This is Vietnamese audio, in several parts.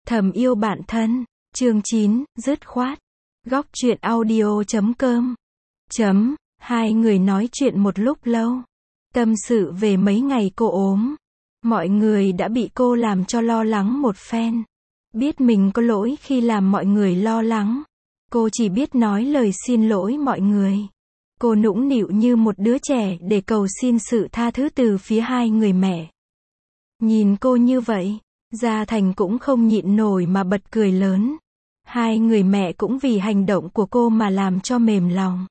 Thầm yêu bạn thân. Chương 9, dứt khoát. Góc truyện audio.com. Hai người nói chuyện một lúc lâu. Tâm sự về mấy ngày cô ốm. Mọi người đã bị cô làm cho lo lắng một phen. Biết mình có lỗi khi làm mọi người lo lắng. Cô chỉ biết nói lời xin lỗi mọi người. Cô nũng nịu như một đứa trẻ để cầu xin sự tha thứ từ phía hai người mẹ. Nhìn cô như vậy, Gia Thành cũng không nhịn nổi mà bật cười lớn. Hai người mẹ cũng vì hành động của cô mà làm cho mềm lòng.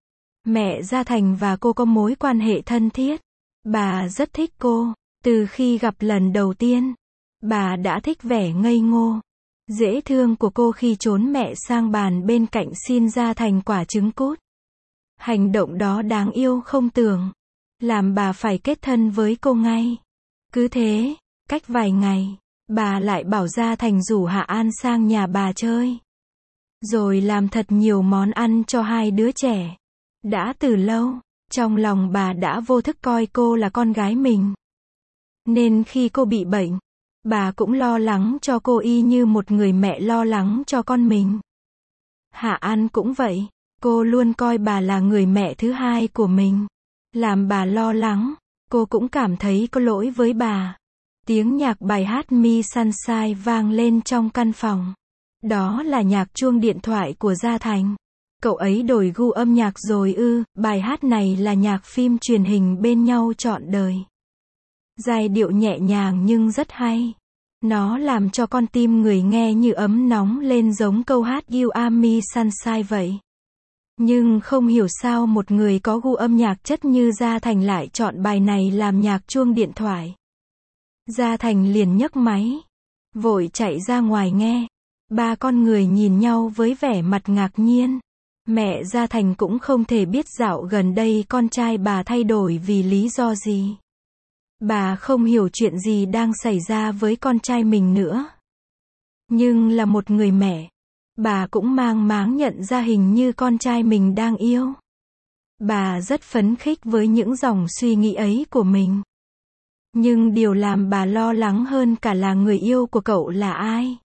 Mẹ Gia Thành và cô có mối quan hệ thân thiết. Bà rất thích cô. Từ khi gặp lần đầu tiên, bà đã thích vẻ ngây ngô, dễ thương của cô khi trốn mẹ sang bàn bên cạnh xin Gia Thành quả trứng cút. Hành động đó đáng yêu không tưởng, làm bà phải kết thân với cô ngay. Cứ thế, cách vài ngày, bà lại bảo Gia Thành rủ Hạ An sang nhà bà chơi. Rồi làm thật nhiều món ăn cho hai đứa trẻ. Đã từ lâu, trong lòng bà đã vô thức coi cô là con gái mình. Nên khi cô bị bệnh, bà cũng lo lắng cho cô y như một người mẹ lo lắng cho con mình. Hạ An cũng vậy, cô luôn coi bà là người mẹ thứ hai của mình. Làm bà lo lắng, cô cũng cảm thấy có lỗi với bà. Tiếng nhạc bài hát Me Sunshine vang lên trong căn phòng. Đó là nhạc chuông điện thoại của Gia Thành. Cậu ấy đổi gu âm nhạc rồi ư? Bài hát này là nhạc phim truyền hình Bên nhau trọn đời. Giai điệu nhẹ nhàng nhưng rất hay. Nó làm cho con tim người nghe như ấm nóng lên giống câu hát You Are Me Sunshine vậy. Nhưng không hiểu sao một người có gu âm nhạc chất như Gia Thành lại chọn bài này làm nhạc chuông điện thoại. Gia Thành liền nhấc máy, vội chạy ra ngoài nghe. Ba con người nhìn nhau với vẻ mặt ngạc nhiên. Mẹ Gia Thành cũng không thể biết dạo gần đây con trai bà thay đổi vì lý do gì. Bà không hiểu chuyện gì đang xảy ra với con trai mình nữa. Nhưng là một người mẹ, bà cũng mang máng nhận ra hình như con trai mình đang yêu. Bà rất phấn khích với những dòng suy nghĩ ấy của mình. Nhưng điều làm bà lo lắng hơn cả là người yêu của cậu là ai.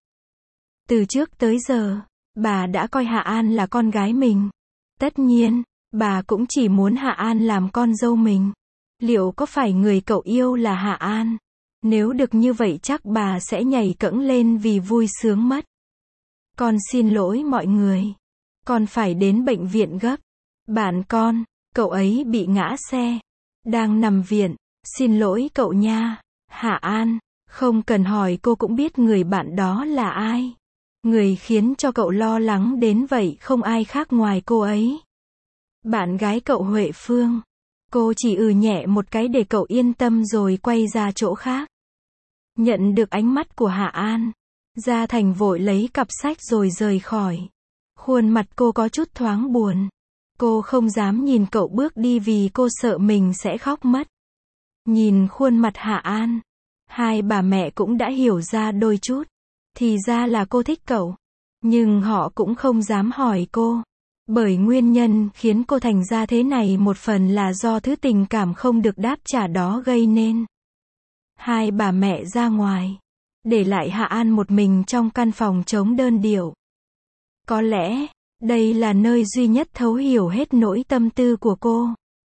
Từ trước tới giờ, bà đã coi Hạ An là con gái mình. Tất nhiên, bà cũng chỉ muốn Hạ An làm con dâu mình. Liệu có phải người cậu yêu là Hạ An? Nếu được như vậy chắc bà sẽ nhảy cẫng lên vì vui sướng mất. Con xin lỗi mọi người. Con phải đến bệnh viện gấp. Bạn con, cậu ấy bị ngã xe. Đang nằm viện. Xin lỗi cậu nha. Hạ An, không cần hỏi cô cũng biết người bạn đó là ai. Người khiến cho cậu lo lắng đến vậy không ai khác ngoài cô ấy. Bạn gái cậu Huệ Phương. Cô chỉ nhẹ một cái để cậu yên tâm rồi quay ra chỗ khác. Nhận được ánh mắt của Hạ An, Gia Thành vội lấy cặp sách rồi rời khỏi. Khuôn mặt cô có chút thoáng buồn. Cô không dám nhìn cậu bước đi vì cô sợ mình sẽ khóc mất. Nhìn khuôn mặt Hạ An, hai bà mẹ cũng đã hiểu ra đôi chút. Thì ra là cô thích cậu. Nhưng họ cũng không dám hỏi cô. Bởi nguyên nhân khiến cô thành ra thế này một phần là do thứ tình cảm không được đáp trả đó gây nên. Hai bà mẹ ra ngoài, để lại Hạ An một mình trong căn phòng trống đơn điệu. Có lẽ, đây là nơi duy nhất thấu hiểu hết nỗi tâm tư của cô.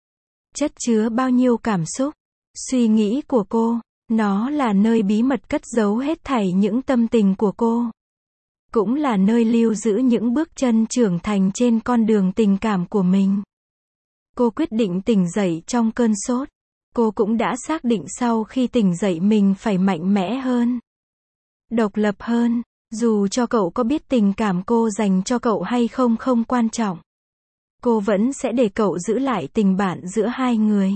Chất chứa bao nhiêu cảm xúc, suy nghĩ của cô. Nó là nơi bí mật cất giấu hết thảy những tâm tình của cô. Cũng là nơi lưu giữ những bước chân trưởng thành trên con đường tình cảm của mình. Cô quyết định tỉnh dậy trong cơn sốt. Cô cũng đã xác định sau khi tỉnh dậy mình phải mạnh mẽ hơn. Độc lập hơn. Dù cho cậu có biết tình cảm cô dành cho cậu hay không không quan trọng. Cô vẫn sẽ để cậu giữ lại tình bạn giữa hai người.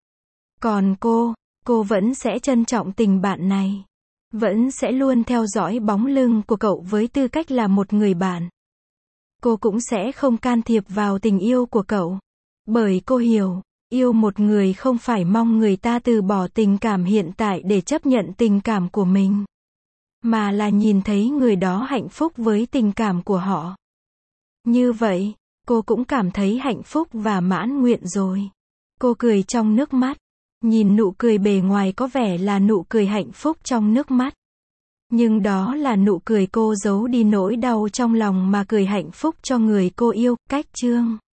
Còn cô vẫn sẽ trân trọng tình bạn này. Vẫn sẽ luôn theo dõi bóng lưng của cậu với tư cách là một người bạn. Cô cũng sẽ không can thiệp vào tình yêu của cậu. Bởi cô hiểu, yêu một người không phải mong người ta từ bỏ tình cảm hiện tại để chấp nhận tình cảm của mình. Mà là nhìn thấy người đó hạnh phúc với tình cảm của họ. Như vậy, cô cũng cảm thấy hạnh phúc và mãn nguyện rồi. Cô cười trong nước mắt. Nhìn nụ cười bề ngoài có vẻ là nụ cười hạnh phúc trong nước mắt. Nhưng đó là nụ cười cô giấu đi nỗi đau trong lòng mà cười hạnh phúc cho người cô yêu. Cách chương